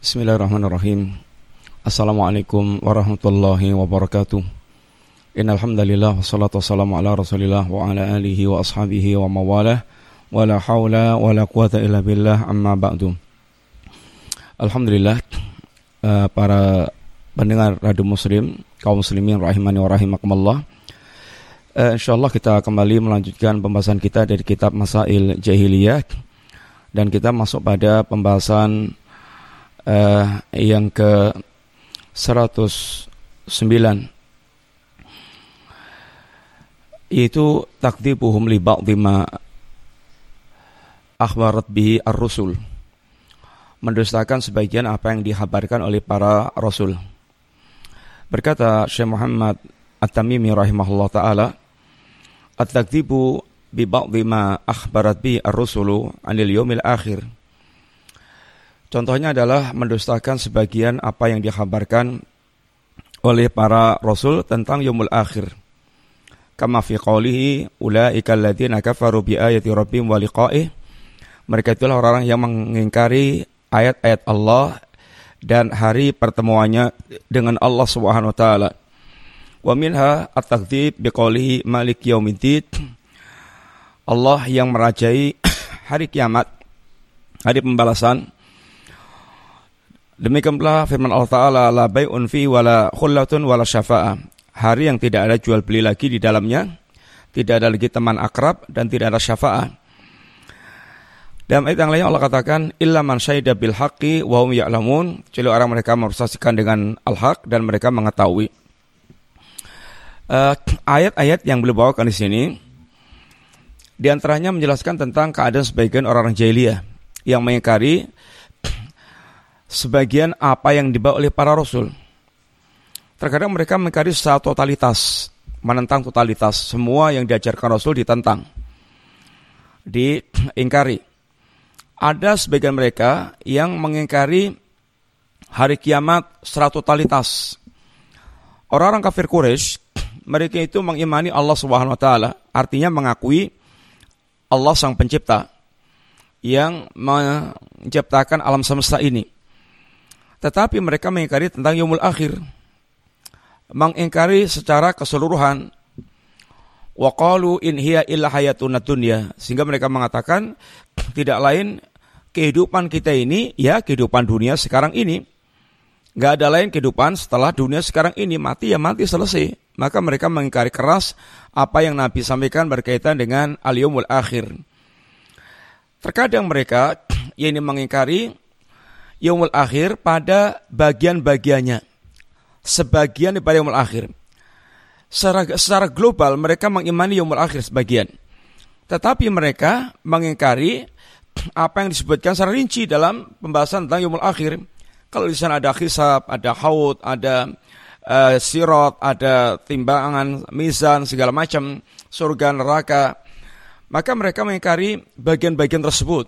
Bismillahirrahmanirrahim. Assalamualaikum warahmatullahi wabarakatuh. Innal hamdalillah wassalatu wassalamu ala Rasulillah wa ala alihi wa ashabihi wa mawalah wa la haula wa la quwata illa billah amma ba'du. Alhamdulillah, para pendengar Radio Muslim, kaum muslimin rahimani wa rahimakumullah. Insyaallah kita kembali melanjutkan pembahasan kita dari kitab Masail Jahiliyah, dan kita masuk pada pembahasan yang ke 109, yaitu takdzibuhum li ba'dhi ma akhbarat bihi ar-rusul, mendustakan sebagian apa yang dikhabarkan oleh para rasul. Berkata Syekh Muhammad At-Tamimi rahimahullah ta'ala, at-takdzibu bi ba'dhi ma akhbarat bihi ar-rusulu 'anil yaumil akhir. Contohnya adalah mendustakan sebagian apa yang dikhabarkan oleh para rasul tentang yaumul akhir. Kama fi qawlihi ulaika alladziina kafaru bi ayati rabbihim wa liqa'ih. Mereka itulah orang-orang yang mengingkari ayat-ayat Allah dan hari pertemuannya dengan Allah Subhanahu wa taala. Wa minha at-takdzib bi qawlihi malik yaumiddin. Allah yang merajai hari kiamat, hari pembalasan. Demikian pula firman Allah Ta'ala, la bai'un fi wala khullatun wala syafa'ah. Hari yang tidak ada jual beli lagi di dalamnya, tidak ada lagi teman akrab, dan tidak ada syafa'ah. Dalam ayat yang lain Allah katakan, illa man syahida bil haqqi wa hum ya'lamun. Kecuali orang mereka bersaksikan dengan al-haq dan mereka mengetahui. Ayat-ayat yang beliau bawakan di sini, di antaranya menjelaskan tentang keadaan sebagian orang-orang jahiliyah yang mengingkari sebagian apa yang dibawa oleh para rasul. Terkadang mereka mengingkari secara totalitas, menentang totalitas. Semua yang diajarkan rasul ditentang, diingkari. Ada sebagian mereka yang mengingkari hari kiamat secara totalitas. Orang-orang kafir Quraisy, mereka itu mengimani Allah Subhanahu wa taala, artinya mengakui Allah sang pencipta yang menciptakan alam semesta ini. Tetapi mereka mengingkari tentang yaumul akhir, mengingkari secara keseluruhan. Wa qalu in hiya illa hayatuna dunya, sehingga mereka mengatakan tidak lain kehidupan kita ini ya kehidupan dunia sekarang ini. Enggak ada lain kehidupan setelah dunia sekarang ini, mati ya mati, selesai. Maka mereka mengingkari keras apa yang Nabi sampaikan berkaitan dengan al-yaumul akhir. Terkadang mereka ini mengingkari yaumul akhir pada bagian-bagiannya, sebagian daripada yaumul akhir. Secara global mereka mengimani yaumul akhir sebagian, tetapi mereka mengingkari apa yang disebutkan secara rinci dalam pembahasan tentang yaumul akhir. Kalau di sana ada hisab, ada haud, ada sirat, ada timbangan, mizan, segala macam, surga, neraka, maka mereka mengingkari bagian-bagian tersebut.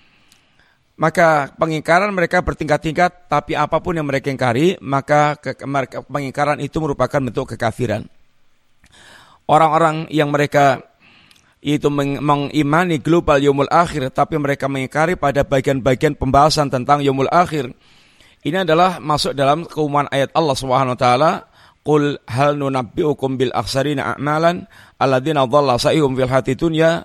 Maka pengingkaran mereka bertingkat-tingkat, tapi apapun yang mereka ingkari, maka pengingkaran itu merupakan bentuk kekafiran. Orang-orang yang mereka itu mengimani global yaumul akhir, tapi mereka mengingkari pada bagian-bagian pembahasan tentang yaumul akhir, ini adalah masuk dalam keumuman ayat Allah Subhanahu wa taala, qul hal nunabbi'ukum bil akhsarina a'malan alladzina dhalla sa'ihum fil hayatid dunya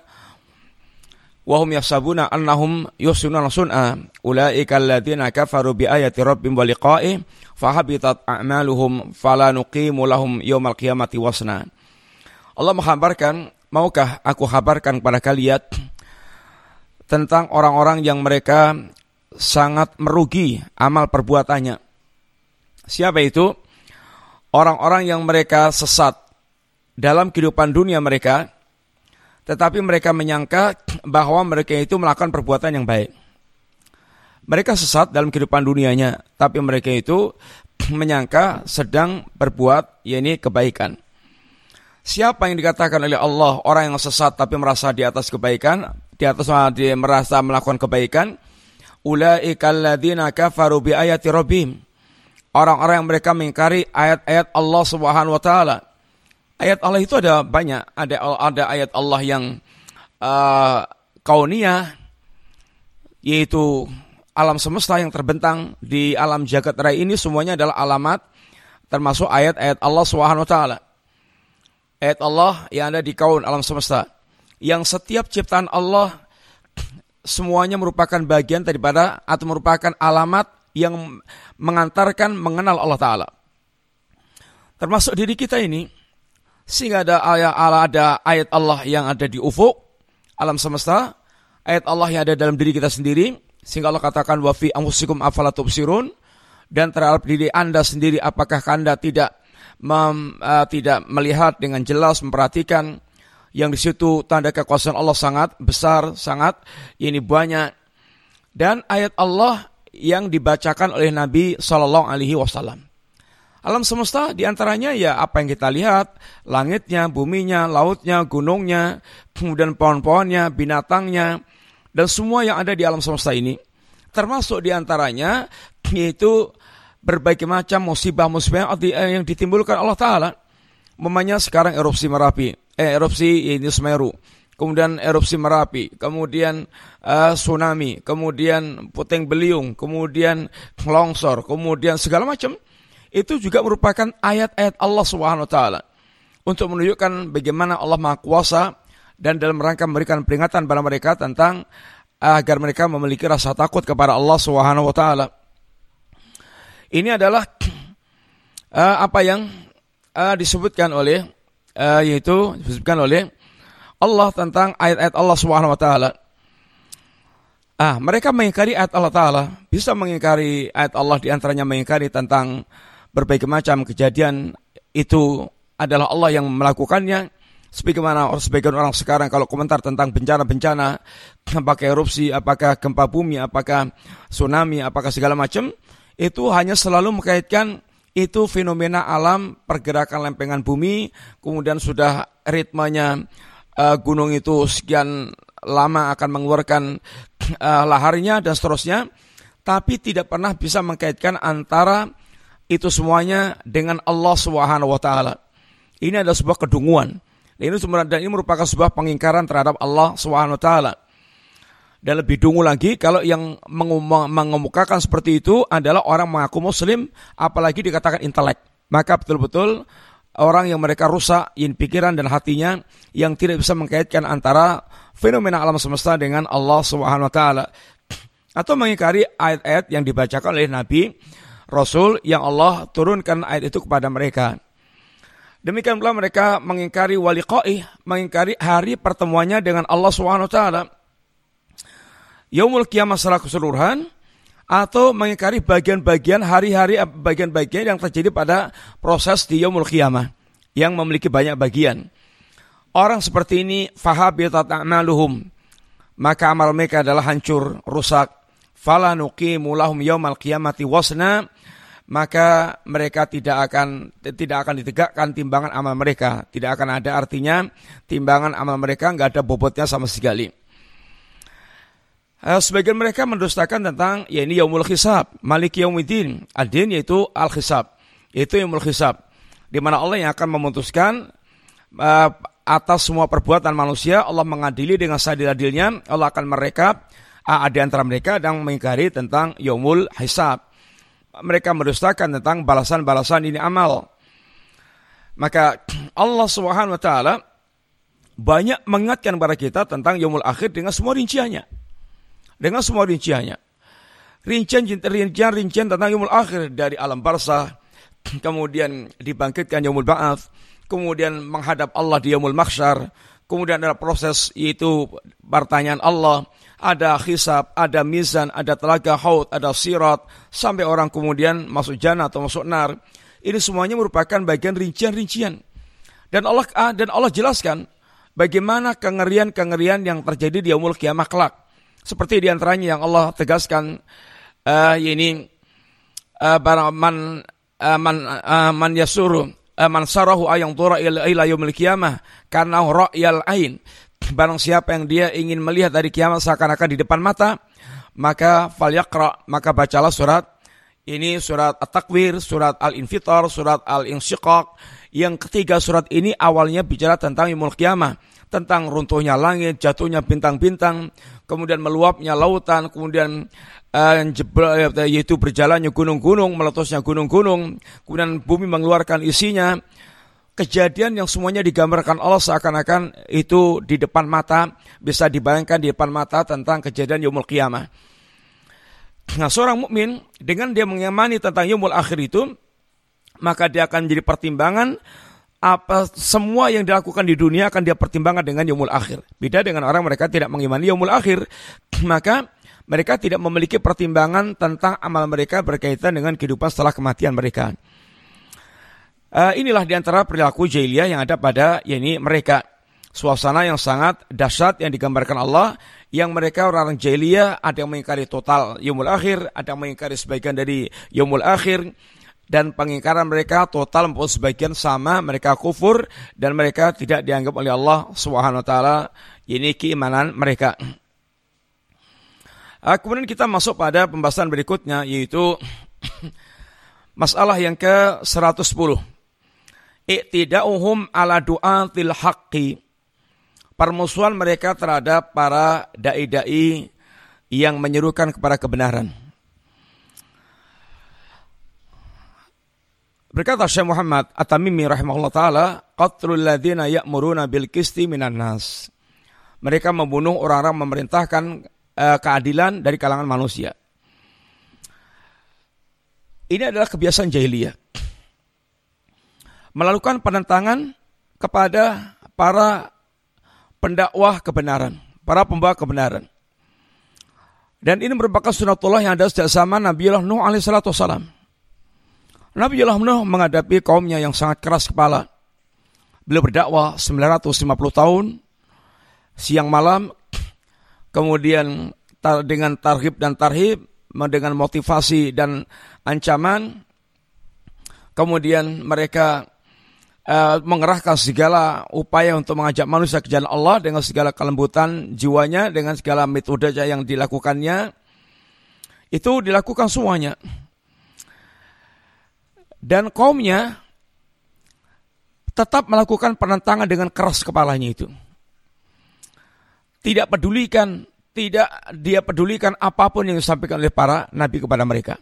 wa hum yahsabuna annahum yuhsinuna sun'a ulaika alladziina kafaru bi ayati rabbihim wa liqa'ihi fahabitat a'maluhum fala nuqimu lahum yaumal qiyamati wasna. Allah menghabarkan, maukah aku habarkan kepada kalian tentang orang-orang yang mereka sangat merugi amal perbuatannya. Siapa itu? Orang-orang yang mereka sesat dalam kehidupan dunia mereka, tetapi mereka menyangka bahwa mereka itu melakukan perbuatan yang baik. Mereka sesat dalam kehidupan dunianya, tapi mereka itu menyangka sedang berbuat yakni kebaikan. Siapa yang dikatakan oleh Allah orang yang sesat tapi merasa di atas kebaikan, dia merasa melakukan kebaikan? Ulaika alladziina kafaru bi ayati rabbihim. Orang-orang yang mereka mengingkari ayat-ayat Allah Subhanahu wa taala. Ayat Allah itu ada banyak, ada ayat Allah yang kauniyah, yaitu alam semesta yang terbentang di alam jagat raya ini semuanya adalah alamat, termasuk ayat-ayat Allah Subhanahu wa taala. Ayat Allah yang ada di kaun alam semesta. Yang setiap ciptaan Allah semuanya merupakan bagian daripada atau merupakan alamat yang mengantarkan mengenal Allah Ta'ala. Termasuk diri kita ini, sehingga ada ayat Allah yang ada di ufuk alam semesta, ayat Allah yang ada dalam diri kita sendiri, sehingga Allah katakan wa fi anfusikum afala tubsirun, dan terhadap diri Anda sendiri apakah Anda tidak melihat dengan jelas, memperhatikan yang di situ tanda kekuasaan Allah sangat besar, sangat ini banyak. Dan ayat Allah yang dibacakan oleh Nabi Sallallahu Alaihi Wasallam. Alam semesta diantaranya ya apa yang kita lihat, langitnya, buminya, lautnya, gunungnya, kemudian pohon-pohonnya, binatangnya, dan semua yang ada di alam semesta ini. Termasuk diantaranya yaitu berbagai macam musibah-musibah yang ditimbulkan Allah Ta'ala. Memangnya sekarang erupsi Merapi, erupsi ini Semeru, kemudian erupsi Merapi, kemudian tsunami, kemudian puting beliung, kemudian longsor, kemudian segala macam. Itu juga merupakan ayat-ayat Allah Subhanahu wa taala untuk menunjukkan bagaimana Allah Maha Kuasa, dan dalam rangka memberikan peringatan pada mereka tentang agar mereka memiliki rasa takut kepada Allah Subhanahu wa taala. Ini adalah apa yang disebutkan oleh Allah tentang ayat-ayat Allah Subhanahu wa taala. Mereka mengingkari ayat Allah Ta'ala, bisa mengingkari ayat Allah, diantaranya mengingkari tentang berbagai macam kejadian itu adalah Allah yang melakukannya. Sebagaimana sebagian orang sekarang kalau komentar tentang bencana-bencana, apakah erupsi, apakah gempa bumi, apakah tsunami, apakah segala macam, itu hanya selalu mengkaitkan itu fenomena alam, pergerakan lempengan bumi, kemudian sudah ritmenya gunung itu sekian lama akan mengeluarkan laharnya dan seterusnya, tapi tidak pernah bisa mengkaitkan antara itu semuanya dengan Allah Subhanahu wa taala. Ini adalah sebuah kedunguan. Dan ini merupakan sebuah pengingkaran terhadap Allah Subhanahu wa taala. Dan lebih dungu lagi kalau yang mengemukakan seperti itu adalah orang mengaku muslim, apalagi dikatakan intelek. Maka betul-betul orang yang mereka rusak pikiran dan hatinya, yang tidak bisa mengkaitkan antara fenomena alam semesta dengan Allah Subhanahu wa taala, atau mengingkari ayat-ayat yang dibacakan oleh Nabi Rasul yang Allah turunkan ayat itu kepada mereka. Demikian pula mereka mengingkari waliqa'ih, mengingkari hari pertemuannya dengan Allah Subhanahu wa taala, Yaumul Qiyamah secara keseluruhan, atau mengingkari bagian-bagian hari-hari, bagian-bagian yang terjadi pada proses di Yaumul Qiyamah yang memiliki banyak bagian. Orang seperti ini fahabitat a'maluhum, maka amal mereka adalah hancur, rusak. Fala nuqimu lahum yaumal qiyamati wasna, maka mereka tidak akan ditegakkan timbangan amal mereka, tidak akan ada artinya timbangan amal mereka, enggak ada bobotnya sama sekali. Sebagian mereka mendustakan tentang ini yaumul hisab, maliki yaumiddin, ad-din yaitu al-hisab, yaitu yaumul hisab, di mana Allah yang akan memutuskan atas semua perbuatan manusia. Allah mengadili dengan seadil-adilnya. Allah akan merekap di antara mereka dan mengingkari tentang yaumul hisab. Mereka mendustakan tentang balasan-balasan ini amal. Maka Allah Subhanahu wa taala banyak mengingatkan kepada kita tentang yaumul akhir dengan semua rinciannya. Rincian tentang yaumul akhir, dari alam barzah, kemudian dibangkitkan yaumul ba'ats, kemudian menghadap Allah di yaumul mahsyar, kemudian ada proses yaitu pertanyaan Allah, ada hisab, ada mizan, ada telaga haud, ada sirat, sampai orang kemudian masuk jannah atau masuk nar. Ini semuanya merupakan bagian rincian-rincian. Dan Allah jelaskan bagaimana kengerian-kengerian yang terjadi di yaumul qiyamah kelak. Seperti diantaranya yang Allah tegaskan, man yasuru man sarahu ayang tura ila yaumil qiyamah karena ra'yal ain. Barang siapa yang dia ingin melihat dari kiamat seakan-akan di depan mata, maka falyaqra, maka bacalah surat At-Takwir, surat Al-Infitar, surat Al-Insyiqaq. Yang ketiga surat ini awalnya bicara tentang yaumul qiyamah, tentang runtuhnya langit, jatuhnya bintang-bintang, kemudian meluapnya lautan, kemudian yaitu berjalannya gunung-gunung, meletusnya gunung-gunung, kemudian bumi mengeluarkan isinya. Kejadian yang semuanya digambarkan Allah seakan-akan itu di depan mata, bisa dibayangkan di depan mata tentang kejadian yaumul qiyamah. Nah, seorang mukmin dengan dia mengimani tentang yaumul akhir itu, maka dia akan menjadi pertimbangan apa semua yang dilakukan di dunia akan dia pertimbangkan dengan yaumul akhir. Beda dengan orang mereka tidak mengimani yaumul akhir, maka mereka tidak memiliki pertimbangan tentang amal mereka berkaitan dengan kehidupan setelah kematian mereka. Inilah diantara perilaku jahiliyah yang ada pada mereka. Suasana yang sangat dahsyat yang digambarkan Allah, yang mereka orang jahiliyah ada yang mengingkari total yaumul akhir, ada yang mengingkari sebagian dari yaumul akhir, dan pengingkaran mereka total maupun sebagian sama, mereka kufur dan mereka tidak dianggap oleh Allah Subhanahu wa taala. Ini keimanan mereka. Kemudian kita masuk pada pembahasan berikutnya, yaitu masalah yang ke-110. Iqtida'uhum ala du'atil haqqi. Permusuhan mereka terhadap para dai-dai yang menyerukan kepada kebenaran. Berkata Syekh Muhammad At-Tamimi rahimahullah ta'ala, qatlul ladzina ya'muruna bil qisti minan nas. Mereka membunuh orang-orang memerintahkan keadilan dari kalangan manusia. Ini adalah kebiasaan jahiliyah. Melakukan penentangan kepada para pendakwah kebenaran, para pembawa kebenaran. Dan ini merupakan sunatullah yang ada sejak zaman Nabiullah Nuh alaihissalatu wassalam. Nabiullah Nuh menghadapi kaumnya yang sangat keras kepala. Beliau berdakwah 950 tahun, siang malam, kemudian dengan targhib dan tarhib, dengan motivasi dan ancaman. Kemudian mereka mengerahkan segala upaya untuk mengajak manusia ke jalan Allah dengan segala kelembutan jiwanya, dengan segala metode yang dilakukannya. Itu dilakukan semuanya. Dan kaumnya tetap melakukan penentangan dengan keras kepalanya itu. Tidak dia pedulikan apapun yang disampaikan oleh para nabi kepada mereka.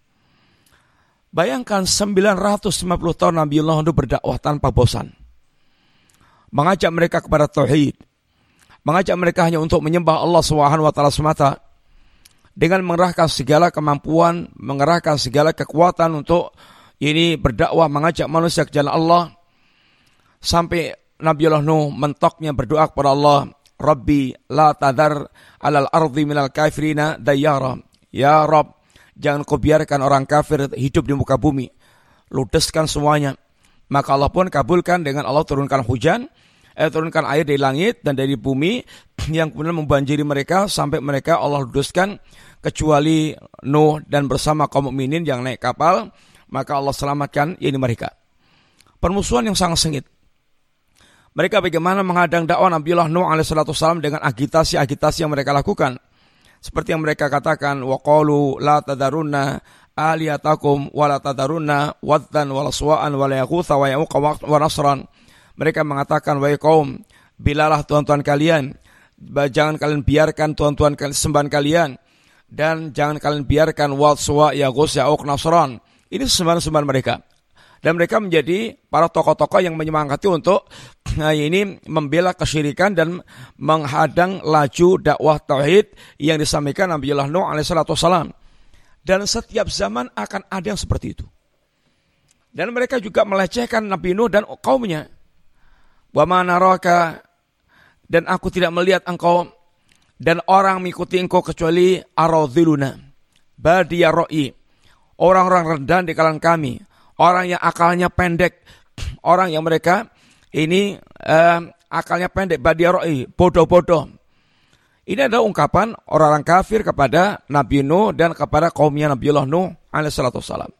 Bayangkan 950 tahun Nabiullah Nuh berdakwah tanpa bosan. Mengajak mereka kepada tauhid. Mengajak mereka hanya untuk menyembah Allah Subhanahu wa taala semata. Dengan mengerahkan segala kemampuan, mengerahkan segala kekuatan untuk berdakwah, mengajak manusia ke jalan Allah. Sampai Nabiullah Nuh mentoknya berdoa kepada Allah, Rabbi la tadar alal ardi minal kafirina dayyara. Ya Rabb, jangan kau biarkan orang kafir hidup di muka bumi. Ludeskan semuanya. Maka Allah pun kabulkan dengan Allah turunkan hujan, turunkan air dari langit dan dari bumi yang kemudian membanjiri mereka sampai mereka Allah ludeskan, kecuali Nuh dan bersama kaum mukminin yang naik kapal, maka Allah selamatkan mereka. Permusuhan yang sangat sengit. Mereka bagaimana menghadang dakwah Nabiullah Nuh alaihissalam dengan agitasi-agitasi yang mereka lakukan. Seperti yang mereka katakan, waqalu la tadarunna aliyatakum wa la tadarunna waddan wa la suwa'an wa la yaghutha wa ya'uqa wa nasran. Mereka mengatakan, wahai kaum, bilalah tuhan-tuhan kalian, jangan kalian biarkan tuhan-tuhan sembahan kalian, dan jangan kalian biarkan wad suwa yaghutha ya'uq nasran. Ini sembahan-sembahan mereka. Dan mereka menjadi para tokoh-tokoh yang menyemangati untuk membela kesyirikan dan menghadang laju dakwah tauhid yang disampaikan Nabiullah Nuh alaihissalatu wassalam. Dan setiap zaman akan ada yang seperti itu. Dan mereka juga melecehkan Nabi Nuh dan kaumnya. Wa ma naraka, dan aku tidak melihat engkau dan orang mengikuti engkau kecuali aradhiluna badiya ra'i, orang-orang rendah di kalangan kami, orang yang akalnya pendek, orang yang mereka akalnya pendek, badiaroi, bodoh-bodoh. Ini adalah ungkapan orang-orang kafir kepada Nabi Nuh dan kepada kaumnya Nabiullah Nuh alaihissalatu wassalam.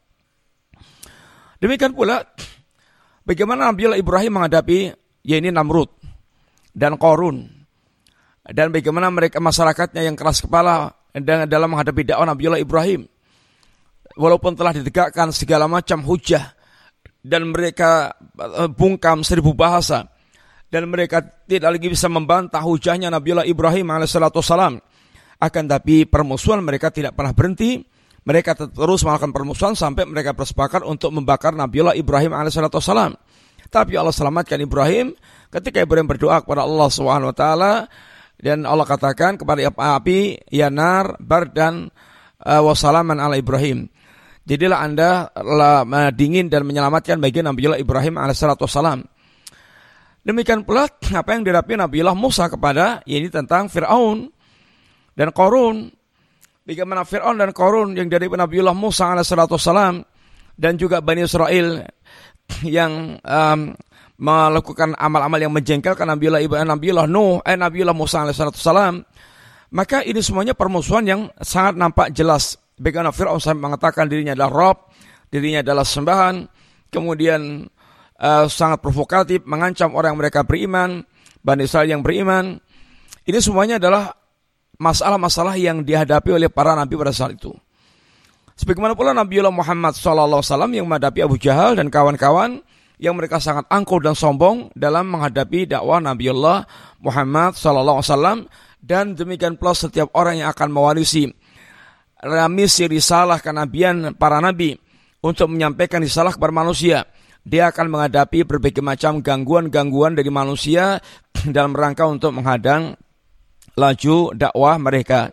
Demikian pula bagaimana Nabiullah Ibrahim menghadapi Namrud dan Qarun, dan bagaimana mereka masyarakatnya yang keras kepala dalam menghadapi dakwah Nabiullah Ibrahim. Walaupun telah ditegakkan segala macam hujah dan mereka bungkam 1000 bahasa dan mereka tidak lagi bisa membantah hujahnya Nabiullah Ibrahim alaihissalatu wassalam, Akan tapi permusuhan mereka tidak pernah berhenti. Mereka terus melakukan permusuhan sampai mereka bersepakat untuk membakar Nabiullah Ibrahim alaihissalam. Tapi Allah selamatkan Ibrahim ketika Ibrahim berdoa kepada Allah SWT, dan Allah katakan kepada api, ya nar bardan wassalaman ala Ibrahim. Jadilah Anda dingin dan menyelamatkan bagi Nabiullah Ibrahim alaihissalam. Demikian pula apa yang dihadapi Nabiullah Musa kepada ini tentang Fir'aun dan Qarun. Bagaimana Fir'aun dan Qarun yang dari Nabiullah Musa alaihissalam dan juga Bani Israel yang melakukan amal-amal yang menjengkelkan Nabiullah Musa alaihissalam, maka ini semuanya permusuhan yang sangat nampak jelas. Bagaimana Fir'aun sampai mengatakan dirinya adalah Rob, dirinya adalah sembahan, kemudian sangat provokatif, mengancam orang yang mereka beriman, Bani Israel yang beriman. Ini semuanya adalah masalah-masalah yang dihadapi oleh para nabi pada saat itu. Sebagaimana pula Nabiullah Muhammad SAW yang menghadapi Abu Jahal dan kawan-kawan yang mereka sangat angkuh dan sombong dalam menghadapi dakwah Nabiullah Muhammad SAW. Dan demikian pula setiap orang yang akan mewarisi misi risalah kenabian para nabi untuk menyampaikan risalah kepada manusia, dia akan menghadapi berbagai macam gangguan-gangguan dari manusia dalam rangka untuk menghadang laju dakwah mereka.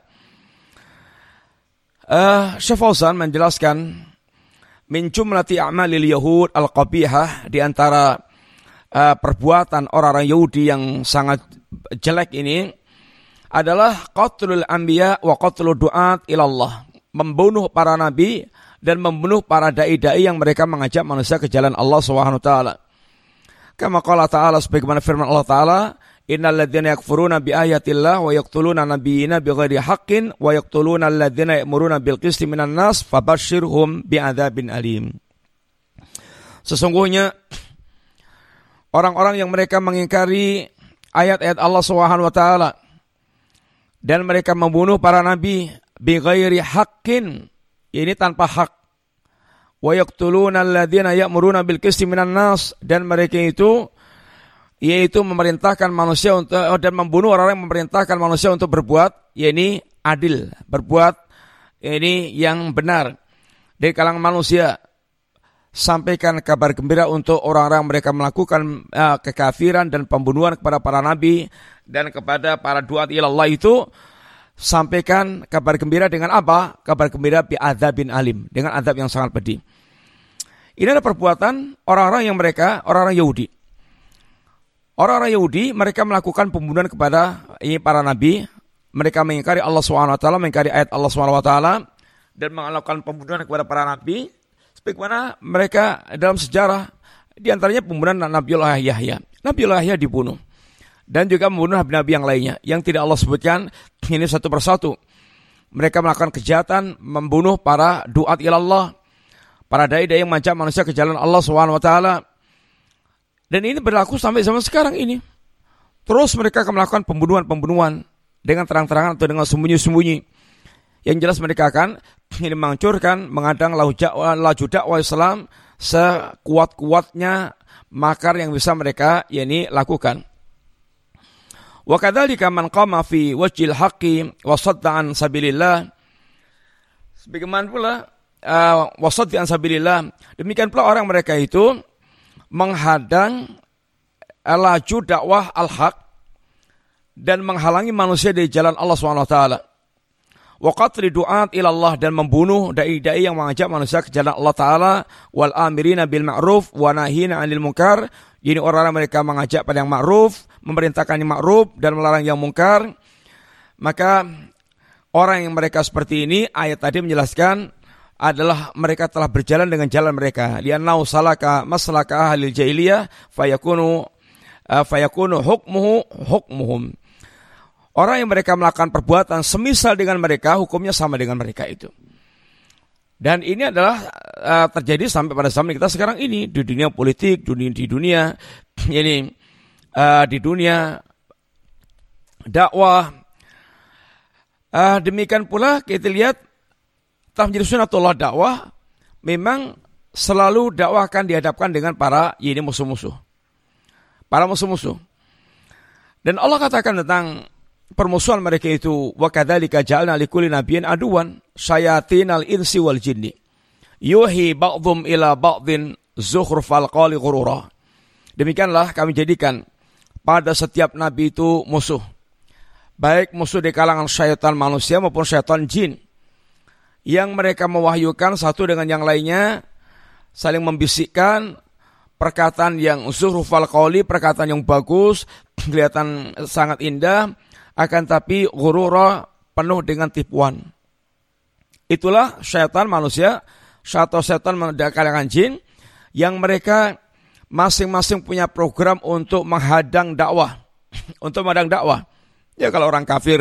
Syekh Fauzan menjelaskan min jumlati a'malil yahud al-qabihah, di antara perbuatan orang-orang Yahudi yang sangat jelek ini adalah qatlul anbiya wa qatlul du'at ilallah, membunuh para nabi dan membunuh para dai-dai yang mereka mengajak manusia ke jalan Allah SWT. Kama qala ta'ala, sebagaimana firman Allah Ta'ala, innal ladzina yakfuruna bi ayatillah wa yaqtuluna nabiyina bighairi haqqin wa yaqtuluna alladzina ya'muruna bil qisti minan nas fabashshirhum bi'adzabin alim. Sesungguhnya orang-orang yang mereka mengingkari ayat-ayat Allah SWT dan mereka membunuh para nabi bighairi haqqin, ini tanpa hak, wa yaqtuluna alladzina ya'muruna bil qisti minan nas, dan mereka itu yaitu memerintahkan manusia untuk, dan membunuh orang-orang yang memerintahkan manusia untuk berbuat yakni adil, berbuat ini yang benar dari kalangan manusia. Sampaikan kabar gembira untuk orang-orang mereka melakukan kekafiran dan pembunuhan kepada para nabi dan kepada para duat ilallah itu. Sampaikan kabar gembira dengan apa? Kabar gembira bi adzabin alim, dengan azab yang sangat pedih. Ini adalah perbuatan orang-orang yang mereka orang-orang Yahudi. Orang-orang Yahudi mereka melakukan pembunuhan kepada para nabi. Mereka mengingkari Allah SWT, mengingkari ayat Allah SWT, dan melakukan pembunuhan kepada para nabi. Sebagaimana mereka dalam sejarah, di antaranya pembunuhan Nabiullah Yahya. Nabiullah Yahya dibunuh. Dan juga membunuh nabi-nabi yang lainnya yang tidak Allah sebutkan ini satu persatu. Mereka melakukan kejahatan, membunuh para duat ilallah, para dai-dai yang mengajak manusia ke jalan Allah SWT. Dan ini berlaku sampai zaman sekarang ini. Terus mereka akan melakukan pembunuhan-pembunuhan dengan terang-terangan atau dengan sembunyi-sembunyi. Yang jelas mereka akan ini menghancurkan, menghadang laju dakwah Islam sekuat-kuatnya makar yang bisa mereka lakukan. Wa kadzalika man qama fi wajhil haqqi wa sadda an sabilillah. Sebagaimana pula wa sadda an sabilillah, demikian pula orang mereka itu menghadang laju dakwah al-haq dan menghalangi manusia dari jalan Allah SWT. Wa qatli du'at ilallah, dan membunuh dai-dai yang mengajak manusia ke jalan Allah Ta'ala. Wal amirina bil ma'ruf wa nahina 'anil munkar. Ini orang-orang mereka mengajak pada yang ma'ruf, memerintahkan yang ma'ruf dan melarang yang munkar. Maka orang yang mereka seperti ini, ayat tadi menjelaskan adalah mereka telah berjalan dengan jalan mereka. Li'annahu salaka maslaka ahlil jahiliyah fayakunu hukmuhum. Orang yang mereka melakukan perbuatan semisal dengan mereka, hukumnya sama dengan mereka itu. Dan ini adalah terjadi sampai pada zaman kita sekarang ini, di dunia politik, di dunia dakwah. Demikian pula kita lihat telah menjadi sunatullah dakwah, memang selalu dakwah akan dihadapkan dengan para musuh-musuh. Para musuh-musuh. Dan Allah katakan tentang permusuhan mereka itu, wa kadzalika ja'alna likulli nabiyyin aduwan syayatinal insi wal jinni yuhi ba'dhum ila ba'dhin zukhrufal qawli ghurura. Demikianlah kami jadikan pada setiap nabi itu musuh, baik musuh di kalangan syaitan manusia maupun syaitan jin, yang mereka mewahyukan satu dengan yang lainnya, saling membisikkan perkataan yang zukhrufal qawli, perkataan yang bagus, kelihatan sangat indah, akan tapi ghurura, penuh dengan tipuan. Itulah syaitan manusia atau syaitan dari kalangan jin, yang mereka masing-masing punya program untuk menghadang dakwah, untuk menghadang dakwah. Ya, kalau orang kafir,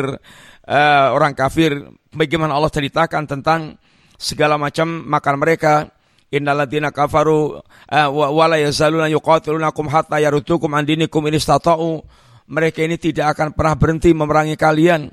bagaimana Allah ceritakan tentang segala macam makan mereka. Innalladzina kafaru wa la yazaluna yuqatilunakum hatta yaruddukum an dinikum in istata'u. Mereka ini tidak akan pernah berhenti memerangi kalian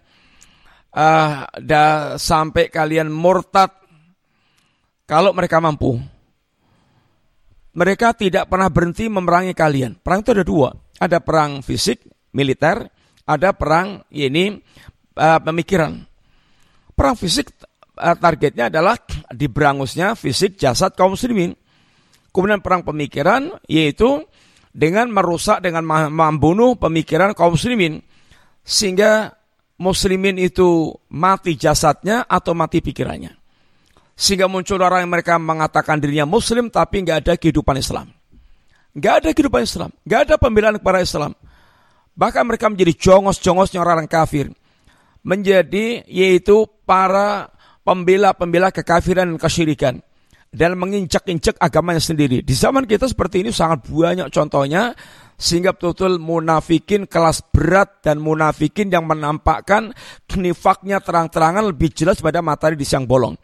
sampai kalian murtad kalau mereka mampu. Mereka tidak pernah berhenti memerangi kalian. Perang itu ada dua. Ada perang fisik, militer. Ada perang pemikiran. Perang fisik targetnya adalah diberangusnya fisik jasad kaum muslimin. Kemudian perang pemikiran yaitu dengan merusak, dengan membunuh pemikiran kaum muslimin, sehingga muslimin itu mati jasadnya atau mati pikirannya. Sehingga muncul orang yang mereka mengatakan dirinya muslim tapi nggak ada kehidupan Islam. Nggak ada kehidupan Islam, nggak ada pembelaan kepada Islam. Bahkan mereka menjadi jongos-jongosnya orang kafir. Menjadi yaitu para pembela-pembela kekafiran dan kesyirikan. Dan menginjak-injak agamanya sendiri. Di zaman kita seperti ini sangat banyak contohnya. Sehingga betul-betul munafikin kelas berat dan munafikin yang menampakkan nifaknya terang-terangan lebih jelas pada matahari di siang bolong.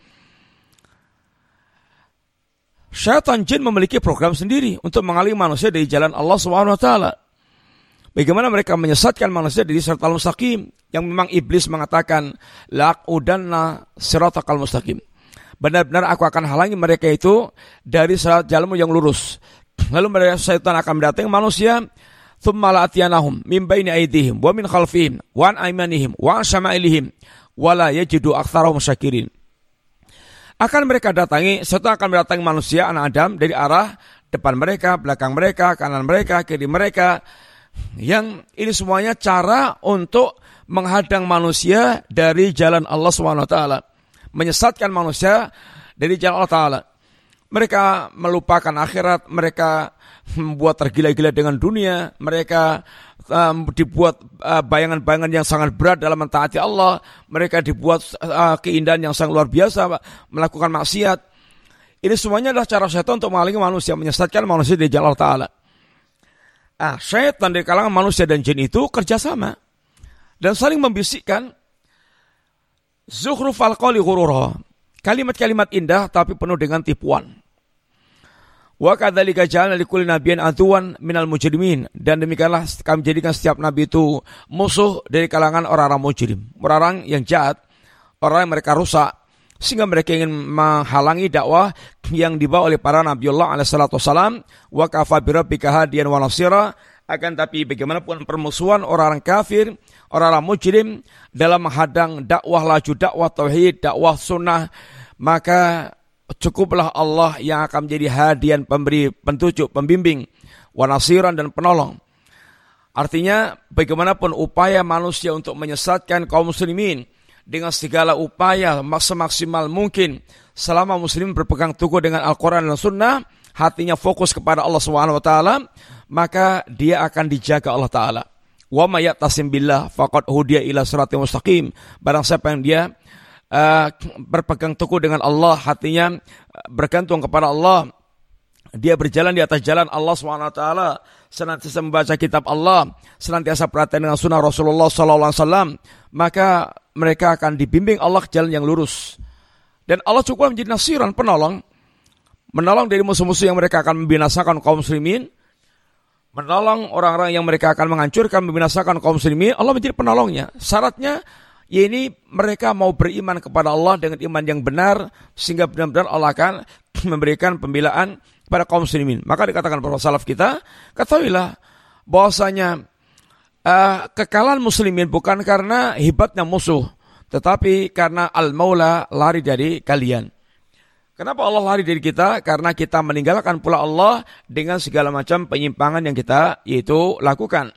Syaitan jin memiliki program sendiri untuk mengalih manusia dari jalan Allah SWT. Bagaimana mereka menyesatkan manusia dari siratal mustaqim, yang memang iblis mengatakan la'udanna siratal mustaqim. Benar-benar aku akan halangi mereka itu dari jalanmu yang lurus. Lalu mereka syaitan akan mendatangi manusia, thumma la'atiyanahum min baini aydihim wa min khalfihim wa an aymanihim wa an syama'ilihim wa la yajidu aktsarahum syakirin. Akan mereka datangi, setelah akan mendatangi manusia, anak Adam, dari arah depan mereka, belakang mereka, kanan mereka, kiri mereka. Yang ini semuanya cara untuk menghadang manusia dari jalan Allah SWT. Menyesatkan manusia dari jalan Allah Ta'ala. Mereka melupakan akhirat, mereka membuat tergila-gila dengan dunia, mereka dibuat bayangan-bayangan yang sangat berat dalam mentaati Allah, mereka dibuat keindahan yang sangat luar biasa melakukan maksiat. Ini semuanya adalah cara syaitan untuk menghalangi manusia, menyesatkan manusia dari jalan Allah Ta'ala. Syaitan dari kalangan manusia dan jin itu kerjasama dan saling membisikkan zukhrufal qawli ghurura, kalimat-kalimat indah tapi penuh dengan tipuan. Wa kadzalika ja'alna likulli nabiyyin aduwan minal mujrimin, dan demikianlah kami jadikan setiap nabi itu musuh dari kalangan orang-orang mujrim, orang-orang yang jahat, orang yang mereka rusak, sehingga mereka ingin menghalangi dakwah yang dibawa oleh para nabiullah alaihi salatu wasalam. Wa kafa bi rabbika hadiyan wa nasira. Akan tapi bagaimanapun permusuhan orang-orang kafir, orang-orang mujrim dalam menghadang dakwah laju, dakwah tauhid, dakwah sunnah, maka cukuplah Allah yang akan menjadi hadian, pemberi petunjuk, pembimbing, wa nasiran, dan penolong. Artinya bagaimanapun upaya manusia untuk menyesatkan kaum muslimin, dengan segala upaya semaksimal mungkin, selama muslim berpegang teguh dengan Al-Quran dan Sunnah, hatinya fokus kepada Allah SWT, maka dia akan dijaga Allah Ta'ala. Wa may ya'tasim billah faqad hudiya ila siratal mustaqim. Barang siapa yang dia berpegang teguh dengan Allah, hatinya bergantung kepada Allah, dia berjalan di atas jalan Allah SWT, senantiasa membaca kitab Allah, senantiasa perhatian dengan sunnah Rasulullah SAW, maka mereka akan dibimbing Allah ke jalan yang lurus. Dan Allah cukup menjadi nasiran, penolong, menolong dari musuh-musuh yang mereka akan membinasakan kaum muslimin, menolong orang-orang yang mereka akan menghancurkan, membinasakan kaum muslimin. Allah menjadi penolongnya. Syaratnya ini mereka mau beriman kepada Allah dengan iman yang benar, sehingga benar-benar Allah akan memberikan pembelaan kepada kaum muslimin. Maka dikatakan para salaf kita, ketahuilah bahwasanya kekalahan muslimin bukan karena hebatnya musuh, tetapi karena Al-Maula lari dari kalian. Kenapa Allah lari dari kita? Karena kita meninggalkan pula Allah dengan segala macam penyimpangan yang kita yaitu lakukan.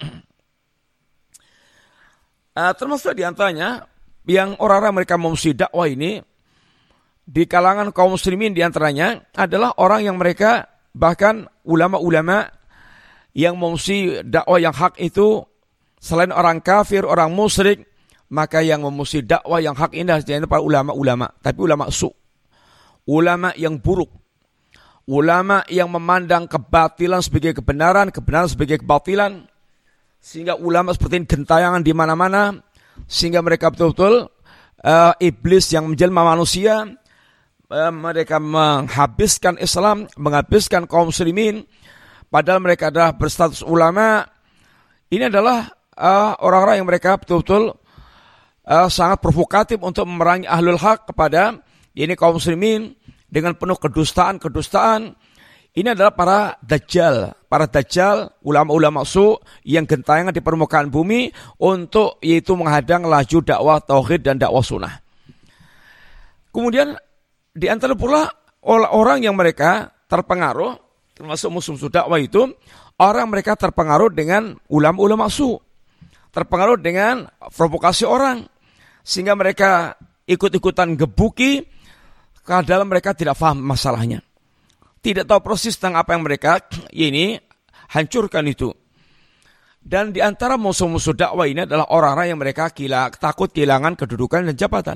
Termasuk di antaranya yang orang-orang mereka memusuhi dakwah ini di kalangan kaum muslimin, di antaranya adalah orang yang mereka bahkan ulama-ulama yang memusuhi dakwah yang hak itu selain orang kafir, orang musyrik, maka yang memusuhi dakwah yang hak ini adalah para ulama-ulama, tapi ulama su'. Ulama yang buruk, ulama yang memandang kebatilan sebagai kebenaran, kebenaran sebagai kebatilan, sehingga ulama seperti ini gentayangan di mana-mana, sehingga mereka betul-betul iblis yang menjelma manusia, mereka menghabiskan Islam, menghabiskan kaum muslimin, padahal mereka adalah berstatus ulama. Ini adalah orang-orang yang mereka betul-betul sangat provokatif untuk memerangi ahlul haq kepada ini kaum muslimin dengan penuh kedustaan. Ini adalah para dajjal, ulama-ulama su yang gentayangan di permukaan bumi untuk yaitu menghadang laju dakwah tauhid dan dakwah sunnah. Kemudian di antara pula orang yang mereka terpengaruh, termasuk musuh-musuh dakwah itu, orang mereka terpengaruh dengan ulama-ulama su, terpengaruh dengan provokasi orang, sehingga mereka ikut-ikutan gebuki, karena mereka tidak paham masalahnya. Tidak tahu persis tentang apa yang mereka ini hancurkan itu. Dan di antara musuh-musuh dakwah ini adalah orang-orang yang mereka takut kehilangan kedudukan dan jabatan.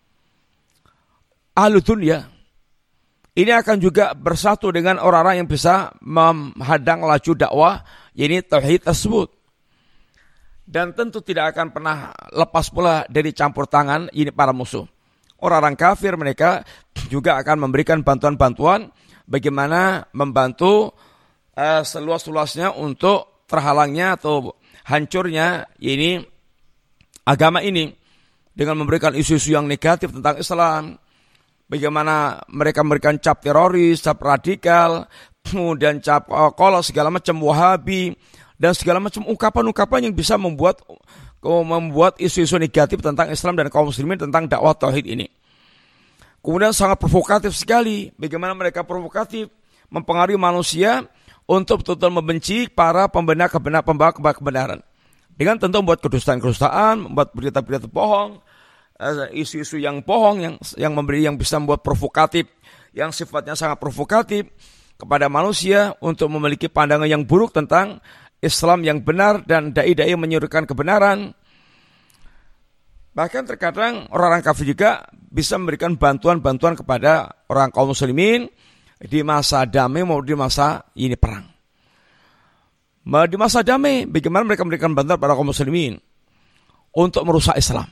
Ahlu dunia ini akan juga bersatu dengan orang-orang yang bisa menghadang laju dakwah ini tauhid tersebut. Dan tentu tidak akan pernah lepas pula dari campur tangan ini para musuh. Orang-orang kafir mereka juga akan memberikan bantuan-bantuan bagaimana membantu seluas-luasnya untuk terhalangnya atau hancurnya ini agama ini dengan memberikan isu-isu yang negatif tentang Islam. Bagaimana mereka memberikan cap teroris, cap radikal, kemudian cap kolot, segala macam wahabi, dan segala macam ungkapan-ungkapan yang bisa membuat isu-isu negatif tentang Islam dan kaum muslimin tentang dakwah tauhid ini. Kemudian sangat provokatif sekali. Bagaimana mereka provokatif mempengaruhi manusia untuk betul-betul membenci para pembenar pembawa kebenaran. Dengan tentu membuat kedustaan-kedustaan, membuat berita-berita bohong, isu-isu yang bohong yang bisa membuat provokatif, yang sifatnya sangat provokatif kepada manusia untuk memiliki pandangan yang buruk tentang Islam yang benar dan dai-dai yang menyuruhkan kebenaran. Bahkan terkadang orang-orang kafir juga bisa memberikan bantuan-bantuan kepada orang kaum muslimin di masa damai maupun di masa ini perang. Di masa damai, bagaimana mereka memberikan bantuan kepada kaum muslimin untuk merusak Islam.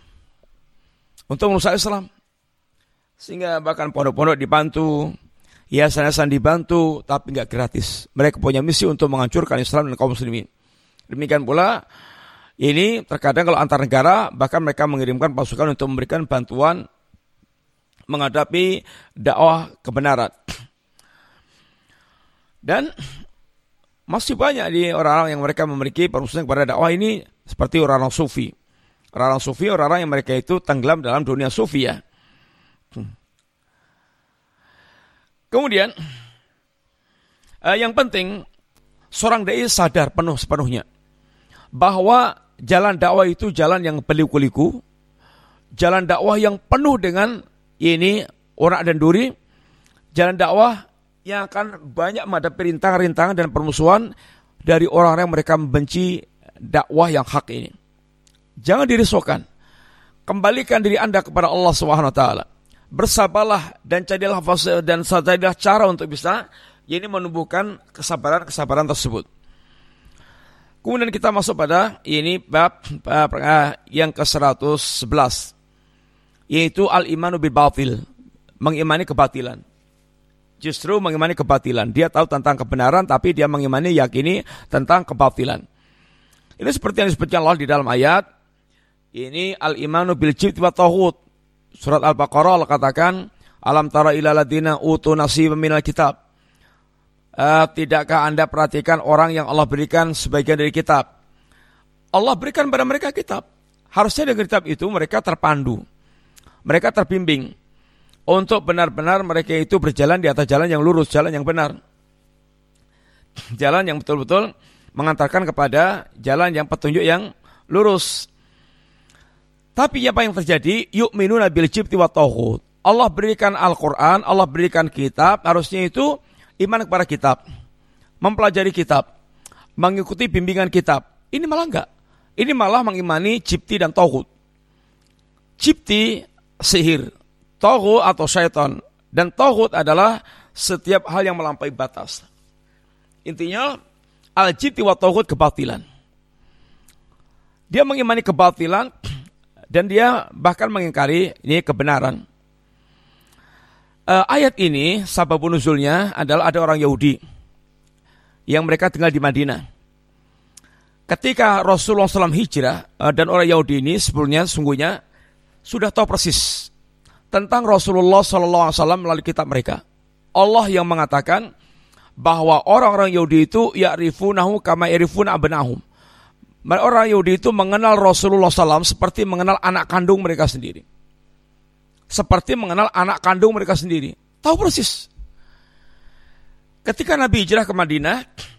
Sehingga bahkan pondok-pondok dibantu, yayasan-yayasan dibantu, tapi enggak gratis. Mereka punya misi untuk menghancurkan Islam dan kaum muslimin. Demikian pula ini terkadang kalau antar negara bahkan mereka mengirimkan pasukan untuk memberikan bantuan menghadapi dakwah kebenaran. Dan masih banyak di orang-orang yang mereka memiliki permusuhan kepada dakwah ini seperti orang-orang sufi. Orang-orang sufi, orang-orang yang mereka itu tenggelam dalam dunia sufi ya. Kemudian yang penting seorang dai sadar sepenuhnya bahwa jalan dakwah itu jalan yang berliku-liku, jalan dakwah yang penuh dengan ini orak dan duri, jalan dakwah yang akan banyak menghadapi rintangan-rintangan dan permusuhan dari orang-orang yang mereka membenci dakwah yang hak ini. Jangan dirisaukan, kembalikan diri Anda kepada Allah Subhanahu wa taala. Bersabarlah dan carilah cara untuk bisa ini menumbuhkan kesabaran tersebut. Kemudian kita masuk pada ini bab yang ke-111, yaitu al-imanu bil batil, mengimani kebatilan. Justru mengimani kebatilan. Dia tahu tentang kebenaran tapi dia mengimani, yakini tentang kebatilan. Ini seperti yang disebutkan Allah di dalam ayat ini al-imanu bil jibti wa taghut. Surat Al-Baqarah Allah katakan, alam tara ilal ladina utu nasiban minal kitab. Tidakkah Anda perhatikan orang yang Allah berikan sebagian dari kitab? Allah berikan pada mereka kitab. Harusnya dengan kitab itu mereka terpandu, mereka terbimbing untuk benar-benar mereka itu berjalan di atas jalan yang lurus, jalan yang benar, jalan yang betul-betul mengantarkan kepada jalan yang petunjuk yang lurus. Tapi apa yang terjadi? Yu'minuna bil jibti wa taghut. Allah berikan Al-Quran, Allah berikan kitab, harusnya itu iman kepada kitab, mempelajari kitab, mengikuti bimbingan kitab. Ini malah enggak. Ini malah mengimani jibti dan taghut. Jibti sihir, taghut atau syaitan, dan taghut adalah setiap hal yang melampaui batas. Intinya al-jibti wa taghut kebatilan. Dia mengimani kebatilan dan dia bahkan mengingkari ini kebenaran. Ayat ini sababun nuzulnya adalah ada orang Yahudi yang mereka tinggal di Madinah. Ketika Rasulullah SAW hijrah dan orang Yahudi ini sungguhnya sudah tahu persis tentang Rasulullah SAW melalui kitab mereka. Allah yang mengatakan bahwa orang-orang Yahudi itu ya'rifunahu kama ya'rifuna abnahum. Orang Yahudi itu mengenal Rasulullah SAW seperti mengenal anak kandung mereka sendiri. Seperti mengenal anak kandung mereka sendiri. Tahu persis. Ketika Nabi hijrah ke Madinah,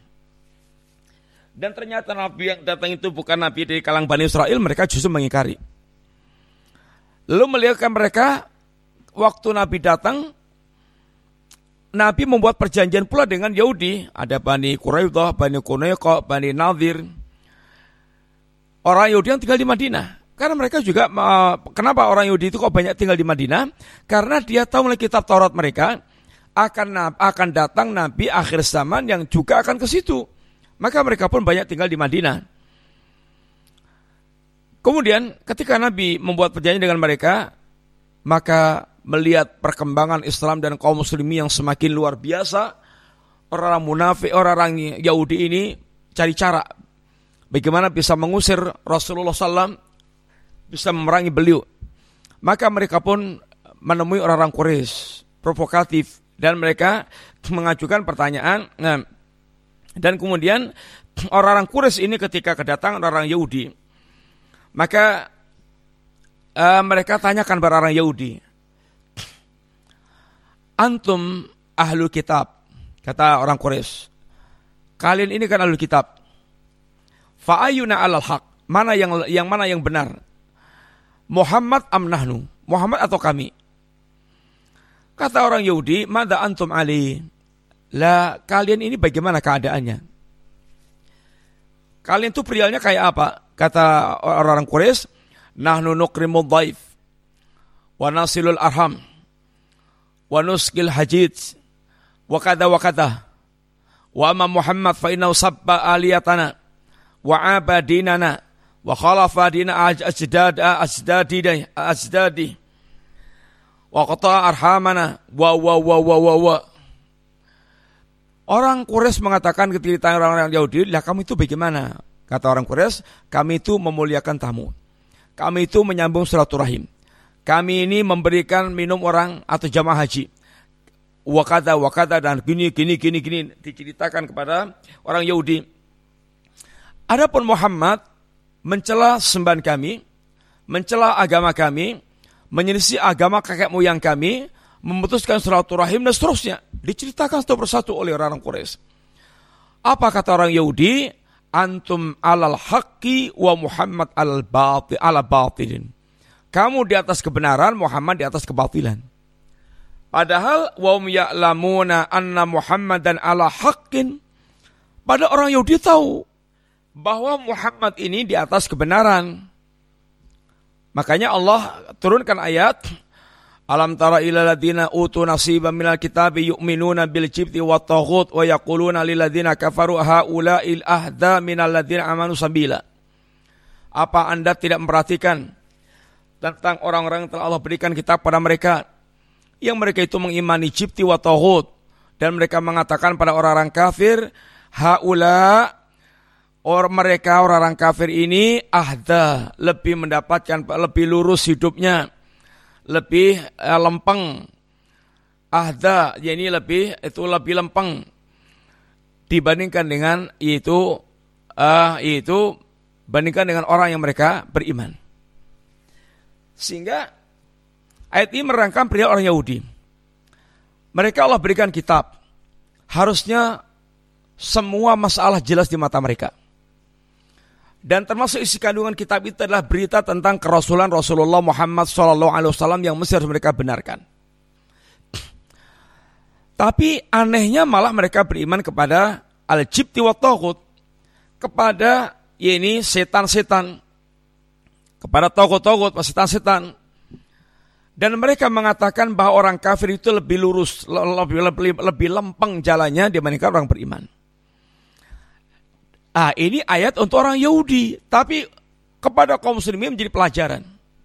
dan ternyata Nabi yang datang itu bukan Nabi dari kalangan Bani Israel, mereka justru mengingkari. Lalu melihatkan mereka, waktu Nabi datang, Nabi membuat perjanjian pula dengan Yahudi. Ada Bani Quraidah, Bani Qunayqa, Bani Nadir. Orang Yahudi yang tinggal di Madinah. Karena mereka juga, kenapa orang Yahudi itu kok banyak tinggal di Madinah? Karena dia tahu melalui kitab Taurat mereka, akan datang Nabi akhir zaman yang juga akan ke situ. Maka mereka pun banyak tinggal di Madinah. Kemudian ketika Nabi membuat perjanjian dengan mereka, maka melihat perkembangan Islam dan kaum muslimin yang semakin luar biasa, orang-orang munafik, orang-orang Yahudi ini cari cara bagaimana bisa mengusir Rasulullah SAW, bisa memerangi beliau. Maka mereka pun menemui orang-orang Quraisy provokatif dan mereka mengajukan pertanyaan. Dan kemudian orang-orang Quraisy ini ketika kedatangan orang Yahudi, maka mereka tanyakan kepada orang Yahudi, antum ahlul kitab, kata orang Quraisy, kalian ini kan ahlul kitab, fa'ayuna alal haq, mana yang benar, Muhammad am nahnu, Muhammad atau kami? Kata orang Yahudi, madza antum ali, lah kalian ini bagaimana keadaannya? Kalian tuh perialnya kayak apa? Kata orang-orang Quraisy, nahnu nukrimud dhaif wa nasilul arham wa nuskil hajij wa kada wa kada wa amma Muhammad fa innahu sabba aliyatana wa abadinana wa khalafa dina ajdadi wa qata arhamana wa. Orang Quraisy mengatakan ketika ditanya orang-orang Yahudi, lah kamu itu bagaimana? Kata orang Quraisy, kami itu memuliakan tamu, kami itu menyambung silaturahim, kami ini memberikan minum orang atau jamaah haji, wakada dan gini diceritakan kepada orang Yahudi. Adapun Muhammad mencela sembahan kami, mencela agama kami, menyelisih agama kakek moyang kami, memutuskan silaturahim dan seterusnya. Diceritakan satu persatu oleh orang Quraisy. Apa kata orang Yahudi? Antum alal haqqi wa Muhammad ala batilin. Kamu di atas kebenaran, Muhammad di atas kebatilan. Padahal wa hum ya'lamuna anna Muhammadan ala haqqin. Pada orang Yahudi tahu bahwa Muhammad ini di atas kebenaran. Makanya Allah turunkan ayat, alam tara ila ladina utu nasiban minal kitabi yu'minuna bil jibti wat taghut wa yaquluna lil ladina kafaru haula'il ahda minal ladina amanu sabila. Apa Anda tidak memperhatikan tentang orang-orang yang telah Allah berikan kitab pada mereka, yang mereka itu mengimani jibti wat taghut, dan mereka mengatakan pada orang-orang kafir, haula, mereka orang-orang kafir ini ahda, lebih mendapatkan, lebih lurus hidupnya, lebih lempeng. Ahda, yakni lebih lempeng dibandingkan dengan itu bandingkan dengan orang yang mereka beriman. Sehingga ayat ini merangkam perihal orang Yahudi. Mereka Allah berikan kitab. Harusnya semua masalah jelas di mata mereka. Dan termasuk isi kandungan kitab itu adalah berita tentang kerasulan Rasulullah Muhammad SAW yang mesti harus mereka benarkan. Tapi anehnya malah mereka beriman kepada al-jibti wa taghut, kepada setan-setan, kepada taghut-taghut, setan-setan. Dan mereka mengatakan bahwa orang kafir itu lebih lurus, lebih lempeng jalannya dibandingkan orang beriman. Ini ayat untuk orang Yahudi, tapi kepada kaum muslimin menjadi pelajaran.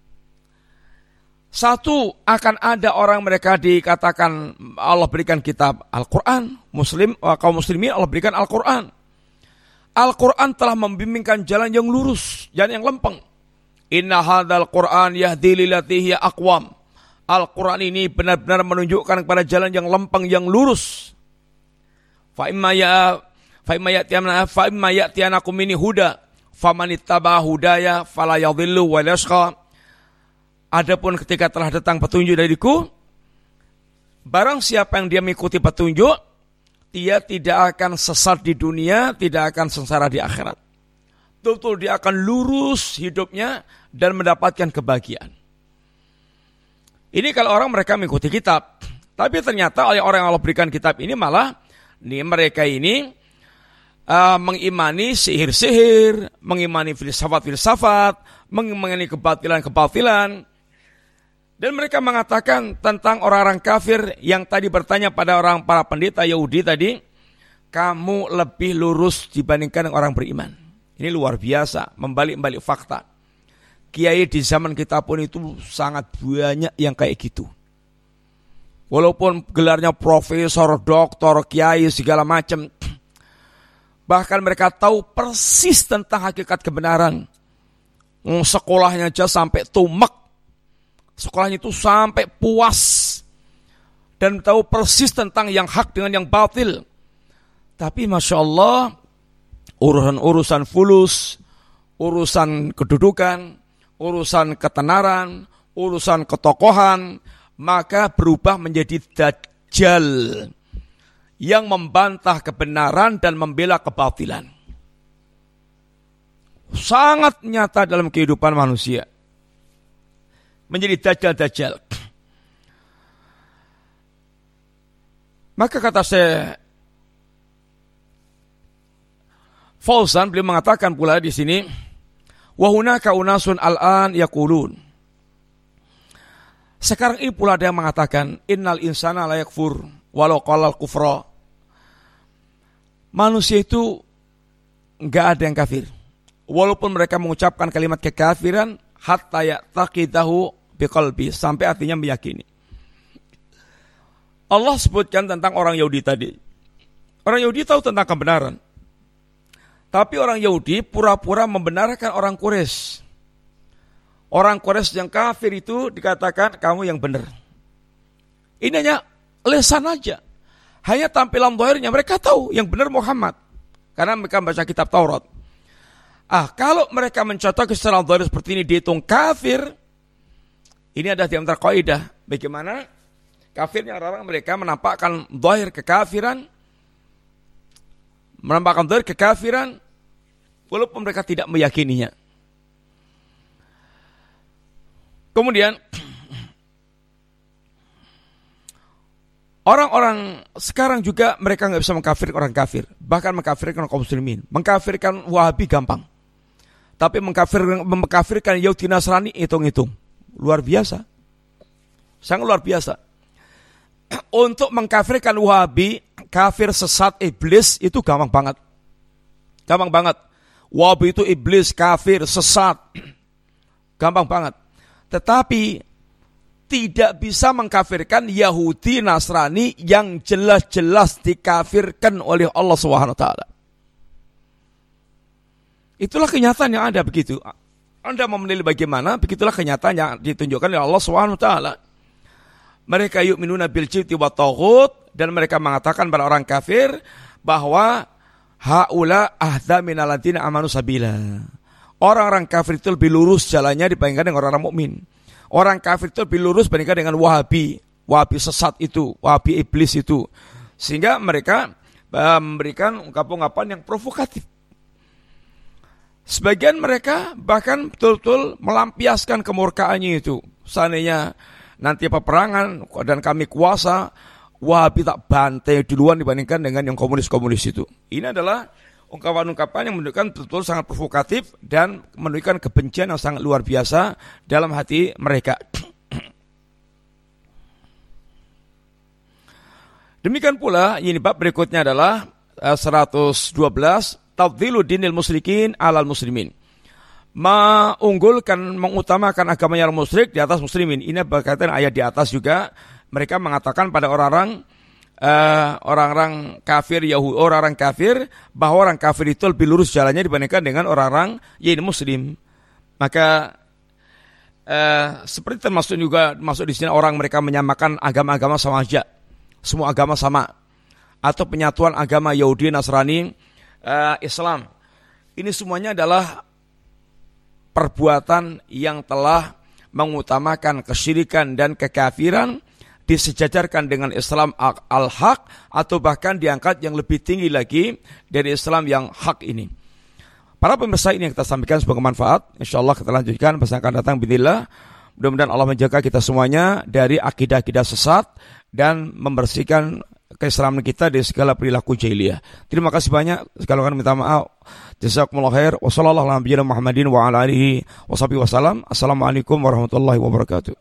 Satu, akan ada orang mereka dikatakan Allah berikan kitab Al-Quran, kaum muslimin Allah berikan Al-Quran. Al-Quran telah membimbingkan jalan yang lurus, jalan yang lempeng. Inna hadzal Quran yahdi lillati hiya aqwam. Al-Quran ini benar-benar menunjukkan kepada jalan yang lempeng, yang lurus. Fa imma ya'tiyanakum minni huda famanittaba hudaya fala yadhillu wa la yashqa. Adapun ketika telah datang petunjuk dariku, barang siapa yang dia mengikuti petunjuk, dia tidak akan sesat di dunia, tidak akan sengsara di akhirat. Betul-betul dia akan lurus hidupnya dan mendapatkan kebahagiaan. Ini kalau orang mereka mengikuti kitab. Tapi ternyata oleh orang yang Allah berikan kitab ini malah mereka ini mengimani sihir-sihir, mengimani filsafat-filsafat, mengimani kebatilan-kebatilan. Dan mereka mengatakan tentang orang-orang kafir yang tadi bertanya pada para pendeta Yahudi tadi, kamu lebih lurus dibandingkan dengan orang beriman. Ini luar biasa, membalik-balik fakta. Kiai di zaman kita pun itu sangat banyak yang kayak gitu. Walaupun gelarnya profesor, doktor, kiai, segala macam. Bahkan mereka tahu persis tentang hakikat kebenaran. Sekolahnya aja sampai tumek. Sekolahnya itu sampai puas. Dan tahu persis tentang yang hak dengan yang batil. Tapi Masya Allah, urusan fulus, urusan kedudukan, urusan ketenaran, urusan ketokohan, maka berubah menjadi dajjal yang membantah kebenaran dan membela kebatilan. Sangat nyata dalam kehidupan manusia. Menjadi dajjal-dajjal. Maka kata saya Fauzan, beliau mengatakan pula di sini, wa hunaka unasun al'an yaqulun. Sekarang ini pula ada yang mengatakan innal insana la yakfur walau qala al-kufra. Manusia itu enggak ada yang kafir. Walaupun mereka mengucapkan kalimat kekafiran hatta ya'taqidahu biqalbi, sampai artinya meyakini. Allah sebutkan tentang orang Yahudi tadi. Orang Yahudi tahu tentang kebenaran. Tapi orang Yahudi pura-pura membenarkan orang Quraisy. Orang Quraisy yang kafir itu dikatakan kamu yang benar. Ini hanya lesan aja. Hanya tampilan zahirnya mereka tahu yang benar Muhammad. Karena mereka baca kitab Taurat. Kalau mereka mencontohkan secara zahir seperti ini dihitung kafir. Ini ada di antara kaidah. Bagaimana kafirnya orang mereka menampakkan zahir kekafiran. Menampakkan zahir kekafiran walaupun mereka tidak meyakininya. Kemudian orang-orang sekarang juga mereka nggak bisa mengkafirkan orang kafir, bahkan mengkafirkan kaum muslimin. Mengkafirkan Wahabi gampang, tapi mengkafirkan Yahudi Nasrani hitung-hitung luar biasa, sangat luar biasa. Untuk mengkafirkan Wahabi, kafir sesat iblis itu gampang banget. Gampang banget. Wahabi itu iblis, kafir, sesat. Gampang banget. Tetapi tidak bisa mengkafirkan Yahudi Nasrani yang jelas-jelas dikafirkan oleh Allah SWT. Itulah kenyataan yang ada begitu. Anda mau menilai bagaimana, begitulah kenyataan yang ditunjukkan oleh Allah SWT. Mereka yu'minuna bil jibti wa taghut, dan mereka mengatakan pada orang kafir bahwa haula ahda minal ladzina amanu sabila. Orang-orang kafir itu lebih lurus jalannya dibandingkan dengan orang-orang mukmin. Orang kafir itu lebih lurus dibandingkan dengan Wahabi sesat itu, Wahabi iblis itu. Sehingga mereka memberikan ungkapan-ungkapan yang provokatif. Sebagian mereka bahkan betul-betul melampiaskan kemurkaannya itu. Seandainya nanti peperangan dan kami kuasa, Wahabi tak bantai duluan dibandingkan dengan yang komunis-komunis itu. Ini adalah ungkapan-ungkapan yang menunjukkan betul-betul sangat provokatif dan menunjukkan kebencian yang sangat luar biasa dalam hati mereka. Demikian pula, ini bab berikutnya adalah 112, tafdhilu dinil musyrikin alal muslimin. Mengutamakan agamanya orang musyrik di atas muslimin. Ini berkaitan ayat di atas juga. Mereka mengatakan pada orang-orang kafir Yahudi, orang-orang kafir, bahwa orang kafir itu lebih lurus jalannya dibandingkan dengan orang-orang muslim. Maka seperti termasuk di sini orang mereka menyamakan agama-agama sama aja, semua agama sama, atau penyatuan agama Yahudi, Nasrani, Islam. Ini semuanya adalah perbuatan yang telah mengutamakan kesyirikan dan kekafiran, disejajarkan dengan Islam al-haq, atau bahkan diangkat yang lebih tinggi lagi dari Islam yang hak ini. Para pemirsa, ini yang kita sampaikan sebagai manfaat. InsyaAllah kita lanjutkan pesan akan datang bismillah. Mudah-mudahan Allah menjaga kita semuanya dari akidah-akidah sesat dan membersihkan keislaman kita dari segala perilaku jahiliyah. Terima kasih banyak. Sekali lagi minta maaf. Jazakumullah khair. Wassallallahu ala nabiyina Muhammadin wa ala alihi wa sahbihi wasallam. Assalamualaikum warahmatullahi wabarakatuh.